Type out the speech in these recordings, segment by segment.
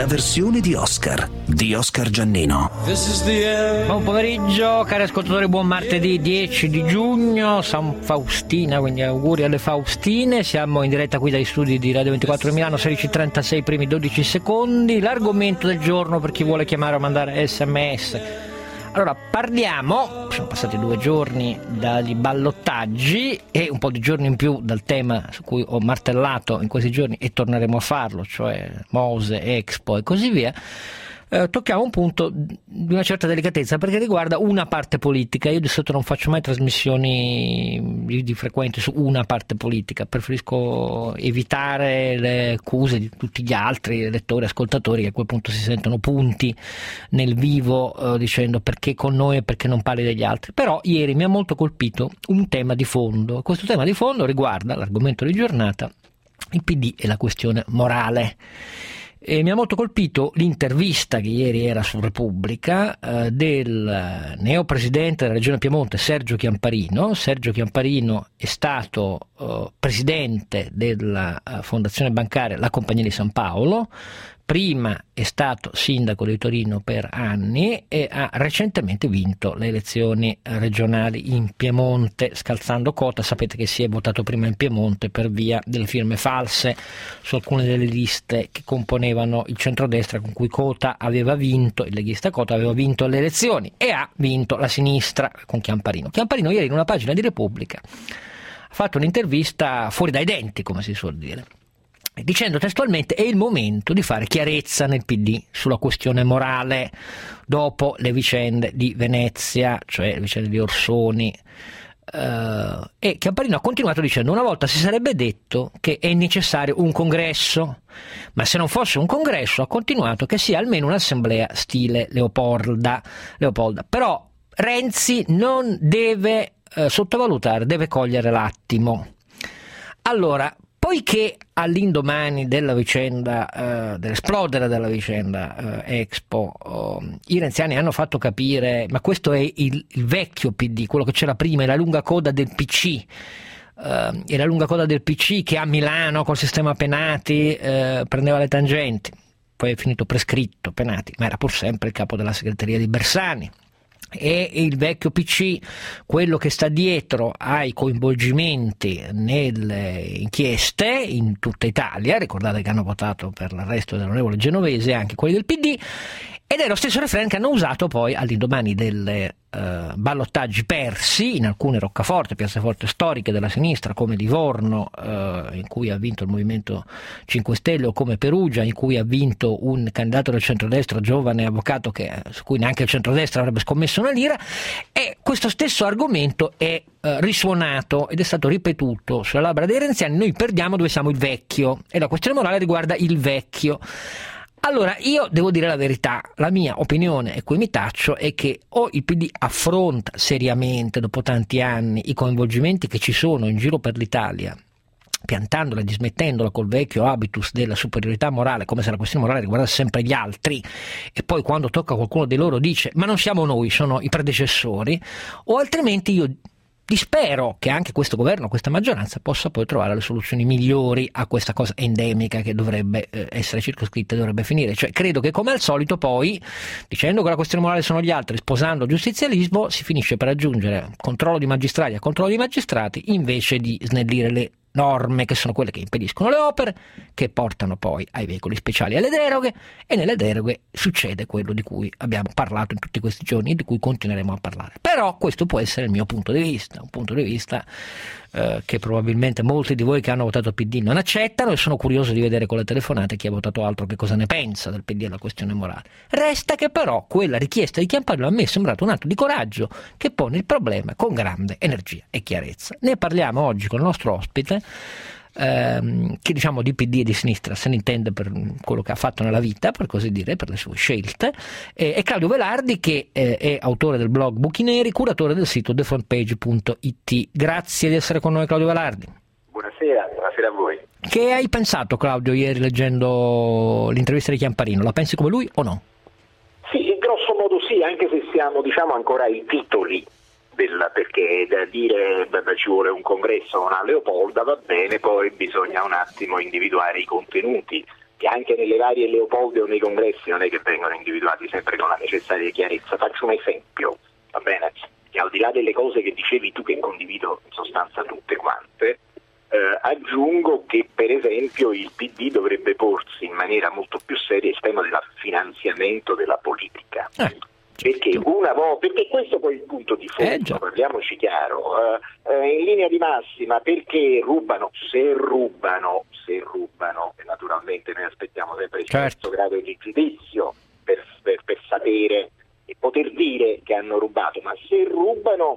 la versione di Oscar Giannino. Buon pomeriggio, cari ascoltatori, buon martedì 10 di giugno, San Faustina, quindi auguri alle Faustine. Siamo in diretta qui dai studi di Radio 24 Milano, 16:36, primi 12 secondi. L'argomento del giorno per chi vuole chiamare o mandare SMS. Allora, sono passati 2 giorni dagli ballottaggi e un po' di giorni in più dal tema su cui ho martellato in questi giorni e torneremo a farlo, cioè Mose, Expo e così via. Tocchiamo un punto di una certa delicatezza perché riguarda una parte politica. Io di solito non faccio mai trasmissioni di frequente su una parte politica, preferisco evitare le accuse di tutti gli altri lettori, ascoltatori che a quel punto si sentono punti nel vivo dicendo perché con noi e perché non parli degli altri. Però ieri mi ha molto colpito un tema di fondo. Questo tema di fondo riguarda l'argomento di giornata, il PD e la questione morale. E mi ha molto colpito l'intervista che ieri era su Repubblica del neopresidente della Regione Piemonte Sergio Chiamparino. Sergio Chiamparino è stato presidente della fondazione bancaria La Compagnia di San Paolo, prima è stato sindaco di Torino per anni e ha recentemente vinto le elezioni regionali in Piemonte scalzando cota. Sapete che si è votato prima in Piemonte per via delle firme false su alcune delle liste che componevano il centrodestra con cui Cota aveva vinto, il leghista Cota aveva vinto le elezioni e ha vinto la sinistra con Chiamparino. Chiamparino ieri in una pagina di Repubblica ha fatto un'intervista fuori dai denti, come si suol dire, dicendo testualmente: è il momento di fare chiarezza nel PD sulla questione morale dopo le vicende di Venezia, cioè le vicende di Orsoni. E Chiamparino ha continuato dicendo: una volta si sarebbe detto che è necessario un congresso, ma se non fosse un congresso, ha continuato, che sia almeno un'assemblea stile Leopolda. Però Renzi non deve sottovalutare, deve cogliere l'attimo. Allora, poiché all'indomani della vicenda, dell'esplodere della vicenda Expo, i renziani hanno fatto capire, ma questo è il vecchio PD, quello che c'era prima, è la lunga coda del PC, è la lunga coda del PC che a Milano col sistema Penati prendeva le tangenti, poi è finito prescritto Penati, ma era pur sempre il capo della segreteria di Bersani. E il vecchio PC, quello che sta dietro ai coinvolgimenti nelle inchieste in tutta Italia. Ricordate che hanno votato per l'arresto dell'onorevole Genovese anche quelli del PD, ed è lo stesso refrain che hanno usato poi all'indomani dei ballottaggi persi in alcune roccaforte, piazzaforte storiche della sinistra, come Livorno, in cui ha vinto il Movimento 5 Stelle, o come Perugia, in cui ha vinto un candidato del centrodestra, giovane avvocato, su cui neanche il centrodestra avrebbe scommesso una lira. E questo stesso argomento è risuonato ed è stato ripetuto sulle labbra dei renziani: noi perdiamo dove siamo il vecchio, e la questione morale riguarda il vecchio. Allora, io devo dire la verità, la mia opinione, e qui mi taccio, è che o il PD affronta seriamente dopo tanti anni i coinvolgimenti che ci sono in giro per l'Italia, piantandola e dismettendola col vecchio habitus della superiorità morale, come se la questione morale riguardasse sempre gli altri, e poi quando tocca a qualcuno di loro dice ma non siamo noi, sono i predecessori, o altrimenti io spero che anche questo governo, questa maggioranza, possa poi trovare le soluzioni migliori a questa cosa endemica che dovrebbe essere circoscritta e dovrebbe finire. Cioè, credo che come al solito poi, dicendo che la questione morale sono gli altri, sposando il giustizialismo, si finisce per aggiungere controllo di magistrati a controllo di magistrati invece di snellire le norme, che sono quelle che impediscono le opere, che portano poi ai veicoli speciali e alle deroghe, e nelle deroghe succede quello di cui abbiamo parlato in tutti questi giorni e di cui continueremo a parlare. Però questo può essere il mio punto di vista, un punto di vista che probabilmente molti di voi che hanno votato PD non accettano, e sono curioso di vedere con le telefonate chi ha votato altro che cosa ne pensa del PD e della questione morale. Resta che però quella richiesta di Chiamparino a me è sembrato un atto di coraggio che pone il problema con grande energia e chiarezza. Ne parliamo oggi con il nostro ospite, che diciamo di PD e di sinistra se ne intende per quello che ha fatto nella vita, per così dire, per le sue scelte, è Claudio Velardi, che è autore del blog Buchi Neri, curatore del sito thefrontpage.it. Grazie di essere con noi, Claudio Velardi. Buonasera a voi. Che hai pensato, Claudio, ieri leggendo l'intervista di Chiamparino? La pensi come lui o no? Sì, in grosso modo sì, anche se siamo ancora ai titoli perché da dire ci vuole un congresso a Leopolda va bene, poi bisogna un attimo individuare i contenuti che anche nelle varie Leopoldi o nei congressi non è che vengono individuati sempre con la necessaria chiarezza. Faccio un esempio, va bene? Che al di là delle cose che dicevi tu, che condivido in sostanza tutte quante, aggiungo che per esempio il PD dovrebbe porsi in maniera molto più seria il tema del finanziamento della politica. Perché questo poi è il punto di fondo, parliamoci chiaro, in linea di massima, perché rubano, se rubano, e naturalmente noi aspettiamo sempre il terzo grado di giudizio per sapere e poter dire che hanno rubato, ma se rubano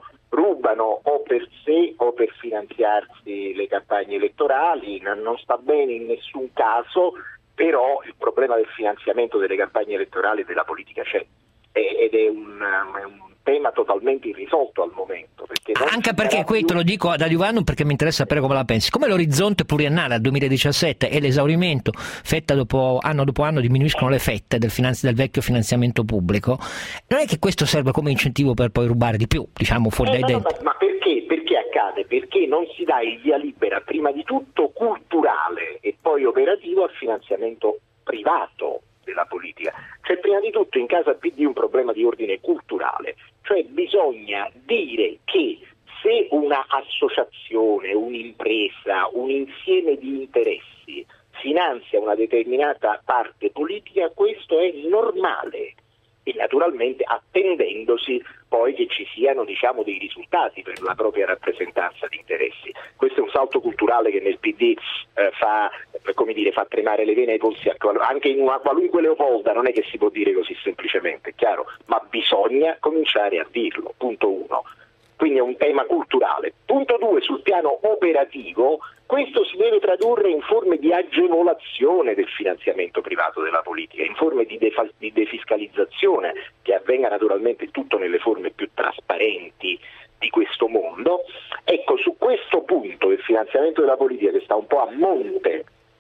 o per sé o per finanziarsi le campagne elettorali, non sta bene in nessun caso, però il problema del finanziamento delle campagne elettorali e della politica c'è. Ed è un tema totalmente irrisolto al momento. Anche perché questo lo dico ad Adiuvano perché mi interessa sapere come la pensi. Come l'orizzonte pluriennale al 2017 e l'esaurimento, fetta dopo anno diminuiscono le fette del vecchio finanziamento pubblico, non è che questo serve come incentivo per poi rubare di più, diciamo, fuori dai denti? Ma perché? Perché accade? Perché non si dà il via libera prima di tutto culturale e poi operativo al finanziamento privato della politica. C'è prima di tutto in casa PD un problema di ordine culturale, cioè bisogna dire che se una associazione, un'impresa, un insieme di interessi finanzia una determinata parte politica, questo è normale e naturalmente attendendosi poi che ci siano, diciamo, dei risultati per la propria rappresentanza di interessi. Questo è un salto culturale che nel PD fa tremare le vene ai polsi, anche in una qualunque Leopolda non è che si può dire così semplicemente, è chiaro, ma bisogna cominciare a dirlo, punto 1. Quindi è un tema culturale. Punto 2, sul piano operativo, questo si deve tradurre in forme di agevolazione del finanziamento privato della politica, in forme di defiscalizzazione, che avvenga naturalmente tutto nelle forme più trasparenti di questo mondo. Ecco, su questo punto del finanziamento della politica, che sta un po' a monte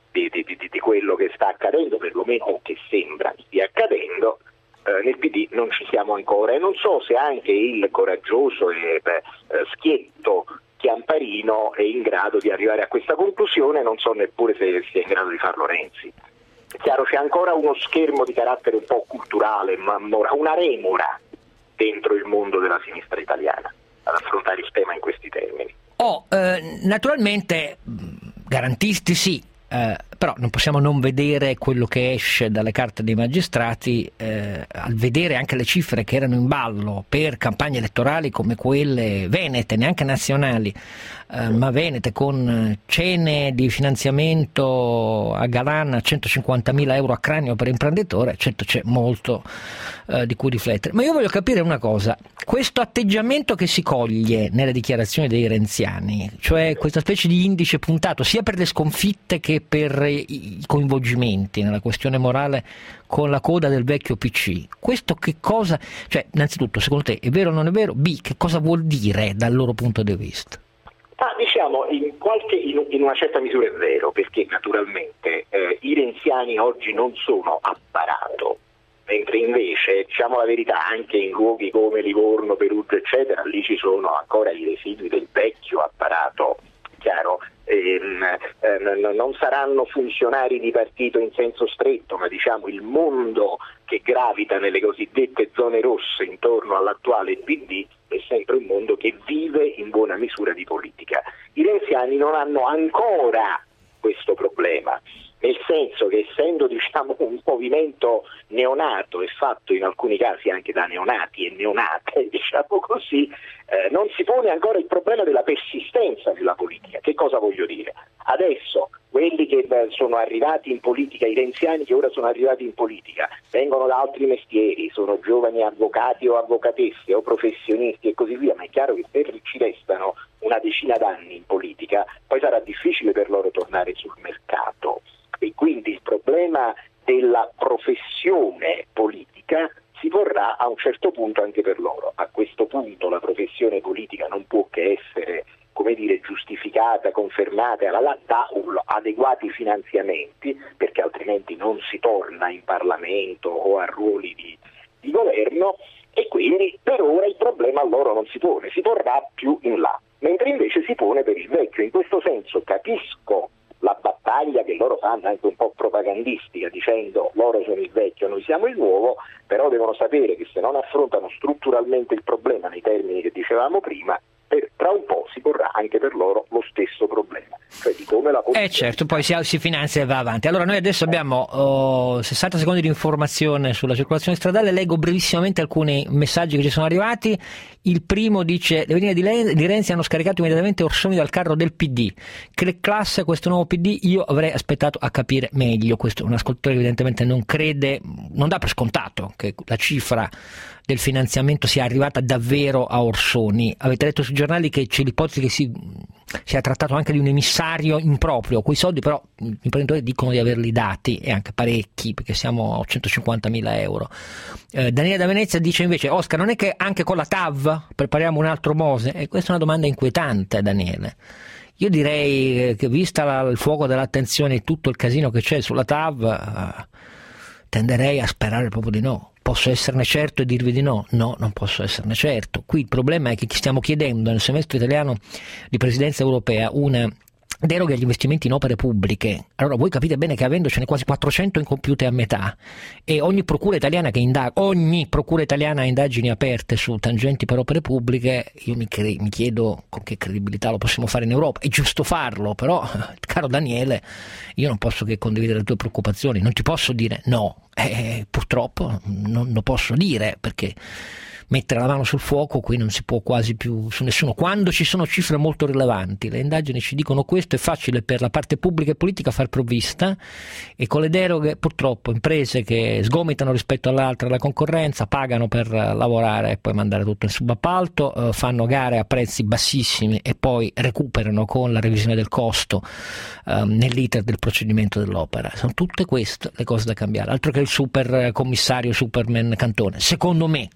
di quello che sta accadendo, perlomeno o che sembra stia accadendo, nel PD non ci siamo ancora e non so se anche il coraggioso e schietto Chiamparino è in grado di arrivare a questa conclusione, non so neppure se sia in grado di farlo Renzi. È chiaro, c'è ancora uno schermo di carattere un po' culturale, ma una remora dentro il mondo della sinistra italiana ad affrontare il tema in questi termini. Naturalmente garantisti sì, però non possiamo non vedere quello che esce dalle carte dei magistrati, al vedere anche le cifre che erano in ballo per campagne elettorali come quelle venete, neanche nazionali, ma venete, con cene di finanziamento a Galan a 150.000 euro a cranio per imprenditore. Certo, c'è molto di cui riflettere, ma io voglio capire una cosa: questo atteggiamento che si coglie nelle dichiarazioni dei renziani, cioè questa specie di indice puntato sia per le sconfitte che per i coinvolgimenti nella questione morale con la coda del vecchio PC, questo che cosa, cioè innanzitutto secondo te è vero o non è vero? B, che cosa vuol dire dal loro punto di vista? Diciamo in una certa misura è vero, perché naturalmente i renziani oggi non sono apparato, mentre invece, diciamo la verità, anche in luoghi come Livorno, Perugia eccetera, lì ci sono ancora i residui del vecchio apparato, chiaro. Non saranno funzionari di partito in senso stretto, ma diciamo il mondo che gravita nelle cosiddette zone rosse intorno all'attuale PD è sempre un mondo che vive in buona misura di politica. I renziani non hanno ancora questo problema, nel senso che essendo, diciamo, un movimento neonato e fatto in alcuni casi anche da neonati e neonate, diciamo così, non si pone ancora il problema della persistenza nella politica. Che cosa voglio dire? Adesso quelli che sono arrivati in politica, i renziani che ora sono arrivati in politica, vengono da altri mestieri, sono giovani avvocati o avvocatesse o professionisti e così via, ma è chiaro che se ci restano una decina d'anni in politica, poi sarà difficile per loro tornare sul mercato. E quindi il problema della professione politica si porrà a un certo punto anche per loro. A questo punto la professione politica non può che essere, come dire, giustificata, confermata da adeguati finanziamenti, perché altrimenti non si torna in Parlamento o a ruoli di governo, e quindi per ora il problema a loro non si pone, si porrà più in là, mentre invece si pone per il vecchio. In questo senso capisco la battaglia che loro fanno anche un po' propagandistica, dicendo loro sono il vecchio, noi siamo il nuovo, però devono sapere che se non affrontano strutturalmente il problema nei termini che dicevamo prima, tra un po' si porrà anche per loro lo stesso problema, cioè di come la politica... certo, poi si finanzia e va avanti. Allora noi adesso abbiamo 60 secondi di informazione sulla circolazione stradale, leggo brevissimamente alcuni messaggi che ci sono arrivati. Il primo dice: le venine di Renzi hanno scaricato immediatamente Orsolini dal carro del PD, che classe questo nuovo PD, io avrei aspettato a capire meglio. Questo un ascoltatore evidentemente non crede, non dà per scontato che la cifra del finanziamento sia arrivata davvero a Orsoni. Avete letto sui giornali che c'è l'ipotesi che sia trattato anche di un emissario improprio. Quei soldi però gli imprenditori dicono di averli dati, e anche parecchi, perché siamo a 150.000 euro. Daniele da Venezia dice invece: Oscar, non è che anche con la TAV prepariamo un altro Mose? E questa è una domanda inquietante, Daniele. Io direi che, vista il fuoco dell'attenzione e tutto il casino che c'è sulla TAV, tenderei a sperare proprio di no. Posso esserne certo e dirvi di no? No, non posso esserne certo. Qui il problema è che ci stiamo chiedendo nel semestre italiano di presidenza europea una deroga agli investimenti in opere pubbliche. Allora voi capite bene che avendocene quasi 400 incompiute a metà, e ogni procura italiana ha indagini aperte su tangenti per opere pubbliche, io mi chiedo con che credibilità lo possiamo fare in Europa. È giusto farlo, però caro Daniele, io non posso che condividere le tue preoccupazioni, non ti posso dire no, purtroppo non lo posso dire, perché mettere la mano sul fuoco qui non si può quasi più su nessuno. Quando ci sono cifre molto rilevanti, le indagini ci dicono questo, è facile per la parte pubblica e politica far provvista, e con le deroghe purtroppo imprese che sgomitano rispetto all'altra la concorrenza, pagano per lavorare e poi mandare tutto in subappalto, fanno gare a prezzi bassissimi e poi recuperano con la revisione del costo nell'iter del procedimento dell'opera. Sono tutte queste le cose da cambiare, altro che il super commissario Superman Cantone, secondo me.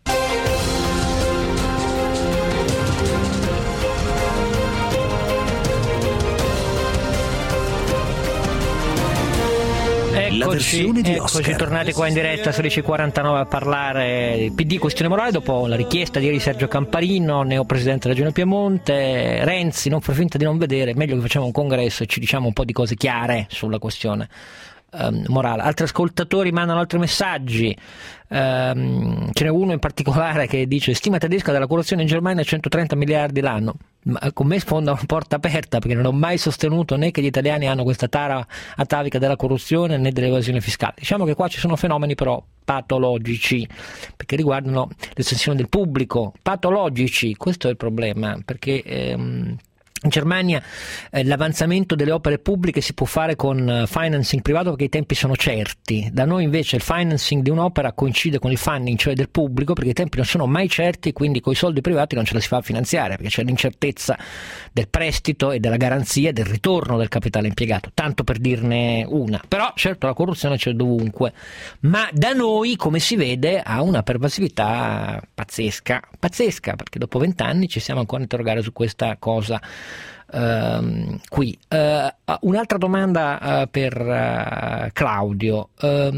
Eccoci tornati qua in diretta 16:49 a parlare PD, questione morale, dopo la richiesta di ieri Sergio Camparino, neopresidente della Regione Piemonte. Renzi, non fa finta di non vedere, meglio che facciamo un congresso e ci diciamo un po' di cose chiare sulla questione morale. Altri ascoltatori mandano altri messaggi, ce n'è uno in particolare che dice: stima tedesca della corruzione in Germania 130 miliardi l'anno. Ma con me sfonda una porta aperta, perché non ho mai sostenuto né che gli italiani hanno questa tara atavica della corruzione né dell'evasione fiscale. Diciamo che qua ci sono fenomeni però patologici, perché riguardano l'estensione del pubblico, patologici, questo è il problema, perché in Germania l'avanzamento delle opere pubbliche si può fare con financing privato perché i tempi sono certi. Da noi invece il financing di un'opera coincide con il funding, cioè del pubblico, perché i tempi non sono mai certi, quindi con i soldi privati non ce la si fa a finanziare, perché c'è l'incertezza del prestito e della garanzia del ritorno del capitale impiegato, tanto per dirne una. Però certo la corruzione c'è dovunque, ma da noi, come si vede, ha una pervasività pazzesca, perché dopo 20 anni ci siamo ancora a interrogare su questa cosa. Qui un'altra domanda per Claudio,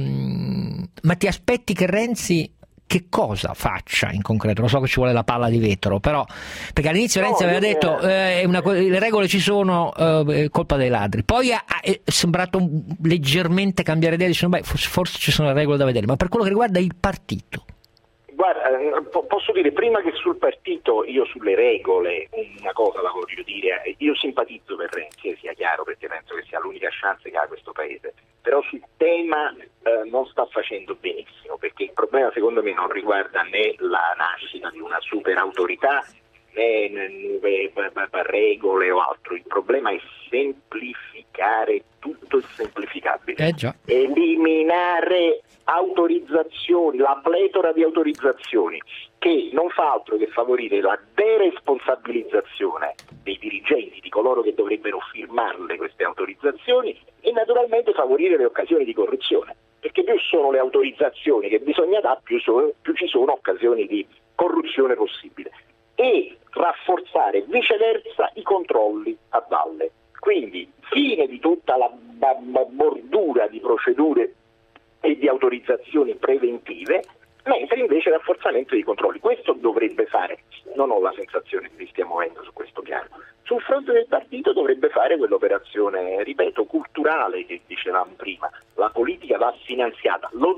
ma ti aspetti che Renzi che cosa faccia in concreto? Lo so che ci vuole la palla di vetro, però, perché all'inizio Renzi aveva detto le regole ci sono, colpa dei ladri, poi è sembrato leggermente cambiare idea, dicendo forse ci sono le regole da vedere, ma per quello che riguarda il partito. Guarda, posso dire, prima che sul partito, io sulle regole una cosa la voglio dire: io simpatizzo per Renzi, sia chiaro, perché penso che sia l'unica chance che ha questo paese, però sul tema non sta facendo benissimo, perché il problema secondo me non riguarda né la nascita di una super autorità né nuove regole o altro, il problema è semplificare tutto il semplificabile, eliminare autorizzazioni, la pletora di autorizzazioni, che non fa altro che favorire la deresponsabilizzazione dei dirigenti, di coloro che dovrebbero firmarle queste autorizzazioni, e naturalmente favorire le occasioni di corruzione, perché più sono le autorizzazioni che bisogna dare, più ci sono occasioni di corruzione possibile, e rafforzare viceversa i controlli a valle. Quindi fine di tutta la bordura di procedure e di autorizzazioni preventive, mentre invece rafforzamento dei controlli. Questo dovrebbe fare, non ho la sensazione che li stia muovendo su questo piano. Sul fronte del partito dovrebbe fare quell'operazione, ripeto, culturale che dicevamo prima. La politica va finanziata, lo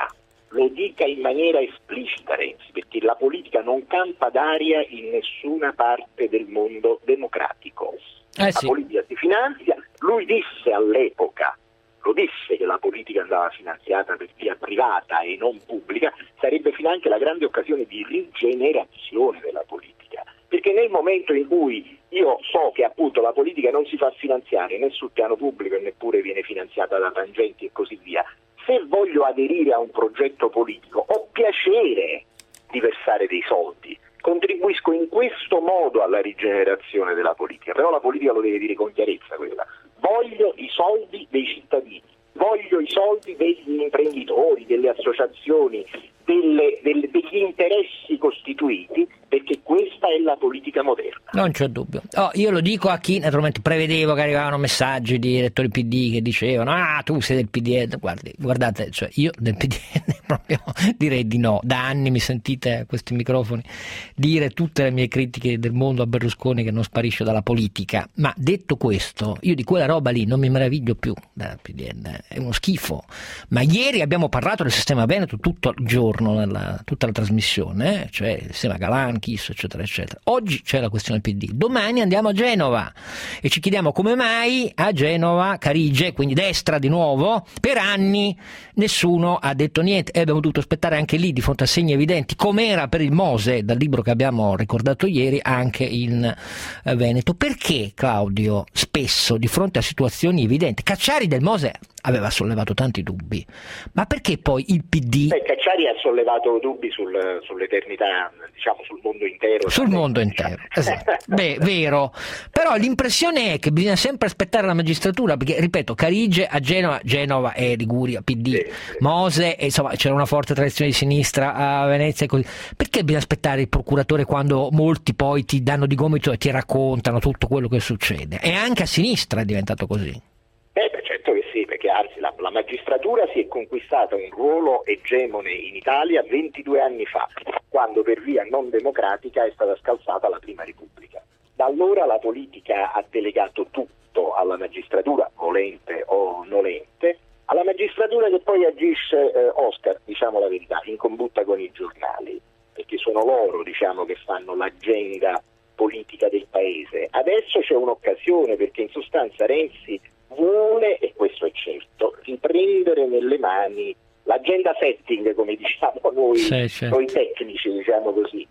dica in maniera esplicita Renzi, perché la politica non campa d'aria in nessuna parte del mondo democratico. La politica si finanzia, lui disse all'epoca, lo disse che la politica andava finanziata per via privata e non pubblica, sarebbe finanche la grande occasione di rigenerazione della politica, perché nel momento in cui io so che appunto la politica non si fa finanziare né sul piano pubblico e neppure viene finanziata da tangenti e così via, se voglio aderire a un progetto politico ho piacere di versare dei soldi, contribuisco in questo modo alla rigenerazione della politica, però la politica lo deve dire con chiarezza quella. Voglio i soldi dei cittadini, voglio i soldi degli imprenditori, delle associazioni, degli interessi costituiti, perché questa è la politica moderna. Non c'è dubbio. Io lo dico a chi naturalmente prevedevo che arrivavano messaggi di elettori PD che dicevano tu sei del PDL. Guardate, cioè io del PDL proprio direi di no. Da anni mi sentite a questi microfoni dire tutte le mie critiche del mondo a Berlusconi che non sparisce dalla politica, ma detto questo io di quella roba lì non mi meraviglio più dal PDL, è uno schifo. Ma ieri abbiamo parlato del sistema Veneto tutto il giorno, tutta la trasmissione, cioè il sistema Galan, Kiss, eccetera eccetera. Oggi c'è la questione PD, domani andiamo a Genova e ci chiediamo come mai a Genova Carige, quindi destra di nuovo, per anni nessuno ha detto niente e abbiamo dovuto aspettare anche lì di fronte a segni evidenti, come era per il Mose dal libro che abbiamo ricordato ieri anche in Veneto. Perché, Claudio, spesso di fronte a situazioni evidenti, Cacciari del Mose aveva sollevato tanti dubbi, ma perché poi il PD... Cacciari ha sollevato dubbi sull'eternità, diciamo sul mondo intero. Sul mondo intero, esatto. Beh, vero, però l'impressione è che bisogna sempre aspettare la magistratura, perché, ripeto, Carige a Genova è Liguria, PD, Mose, insomma c'era una forte tradizione di sinistra a Venezia e così. Perché bisogna aspettare il procuratore quando molti poi ti danno di gomito e ti raccontano tutto quello che succede? E anche a sinistra è diventato così. Certo che sì, perché anzi la magistratura si è conquistata un ruolo egemone in Italia 22 anni fa, quando per via non democratica è stata scalzata la Prima Repubblica. Da allora la politica ha delegato tutto alla magistratura, volente o nolente, alla magistratura che poi agisce, Oscar, diciamo la verità, in combutta con i giornali, perché sono loro, diciamo, che fanno l'agenda politica del paese. Adesso c'è un'occasione, perché in sostanza Renzi vuole, e questo è certo, riprendere nelle mani l'agenda setting, come diciamo noi, noi tecnici, diciamo così.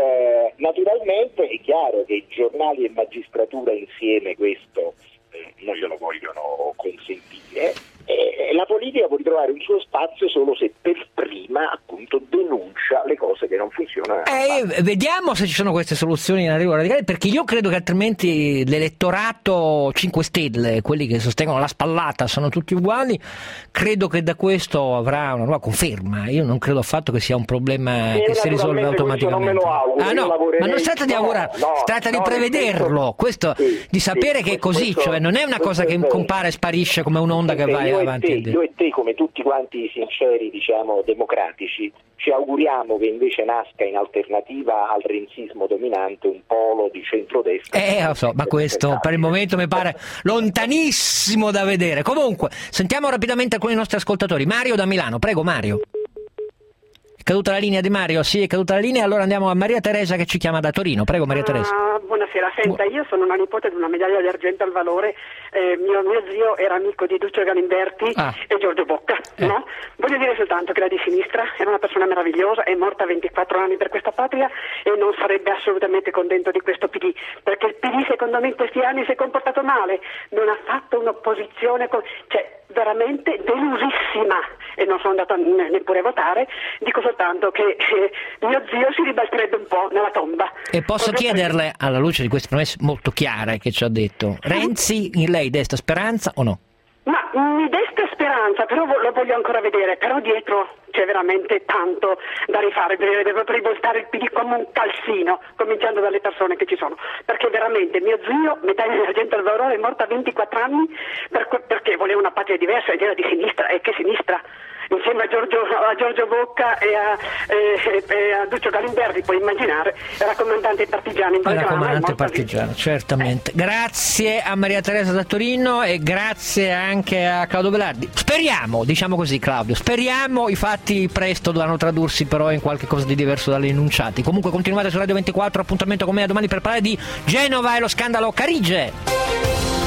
Naturalmente è chiaro che giornali e magistratura insieme questo non glielo vogliono consentire, e la politica può ritrovare un suo spazio solo se per prima appunto denuncia le cose che non funzionano. Vediamo se ci sono queste soluzioni in arrivo radicale, perché io credo che altrimenti l'elettorato 5 Stelle, quelli che sostengono la spallata, sono tutti uguali. Credo che da questo avrà una nuova conferma. Io non credo affatto che sia un problema che si risolve automaticamente. Non me lo auguro, ma non si tratta di augurare, si tratta di prevederlo, questo, di sapere che è così, cioè non è una cosa che compare e sparisce come un'onda che va avanti. Io e te, come tutti quanti i sinceri, diciamo, democratici, ci auguriamo che invece nasca in alternativa al renzismo dominante un polo di centrodestra. Lo so, ma questo per il momento mi pare lontanissimo da vedere. Comunque, sentiamo rapidamente alcuni nostri ascoltatori. Mario da Milano, prego Mario. È caduta la linea di Mario? Sì, è caduta la linea, allora andiamo a Maria Teresa che ci chiama da Torino. Prego Maria Teresa. Buonasera, senta, io sono una nipote di una medaglia d'argento al valore, mio zio era amico di Duccio Galimberti e Giorgio Bocca, no? Voglio dire soltanto che era di sinistra, era una persona meravigliosa, è morta a 24 anni per questa patria e non sarebbe assolutamente contento di questo PD, perché il PD secondo me in questi anni si è comportato male, non ha fatto un'opposizione, veramente delusissima, e non sono andata neppure a votare. Dico soltanto che mio zio si ribalterebbe un po' nella tomba. E posso chiederle, alla luce di queste promesse molto chiare che ci ha detto, Renzi in lei desta speranza o no? Ma mi desta speranza, però lo voglio ancora vedere, però dietro c'è veramente tanto da rifare, deve proprio rivoltare il PD come un calzino, cominciando dalle persone che ci sono, perché veramente mio zio, medaglia d'argento al valore, è morto a 24 anni perché voleva una patria diversa ed era di sinistra, e che sinistra? insieme a Giorgio Bocca e a Duccio Galimberti, puoi immaginare, era comandante partigiano in Val Grana. Era comandante partigiano, certamente. Grazie a Maria Teresa da Torino e grazie anche a Claudio Belardi. Speriamo, diciamo così Claudio, speriamo i fatti presto dovranno tradursi però in qualche cosa di diverso dalle enunciati. Comunque continuate su Radio 24, appuntamento con me a domani per parlare di Genova e lo scandalo Carige.